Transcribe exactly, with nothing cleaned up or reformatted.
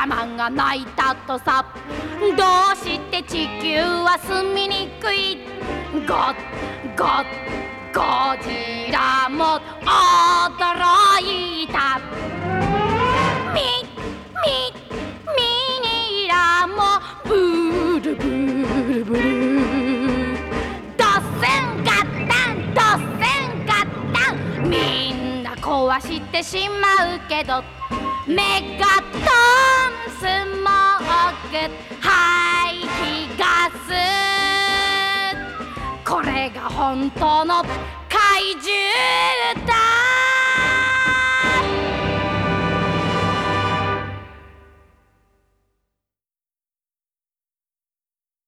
ラマンが泣いたとさ。どうして地球は住みにくい。ゴッゴッゴジラも驚いた。ミミミニラもブルブルブル。ドッセンガッタンドッセンガッタン。みんな壊してしまうけど、メガトンスモーク排気ガス、これが本当の怪獣だ。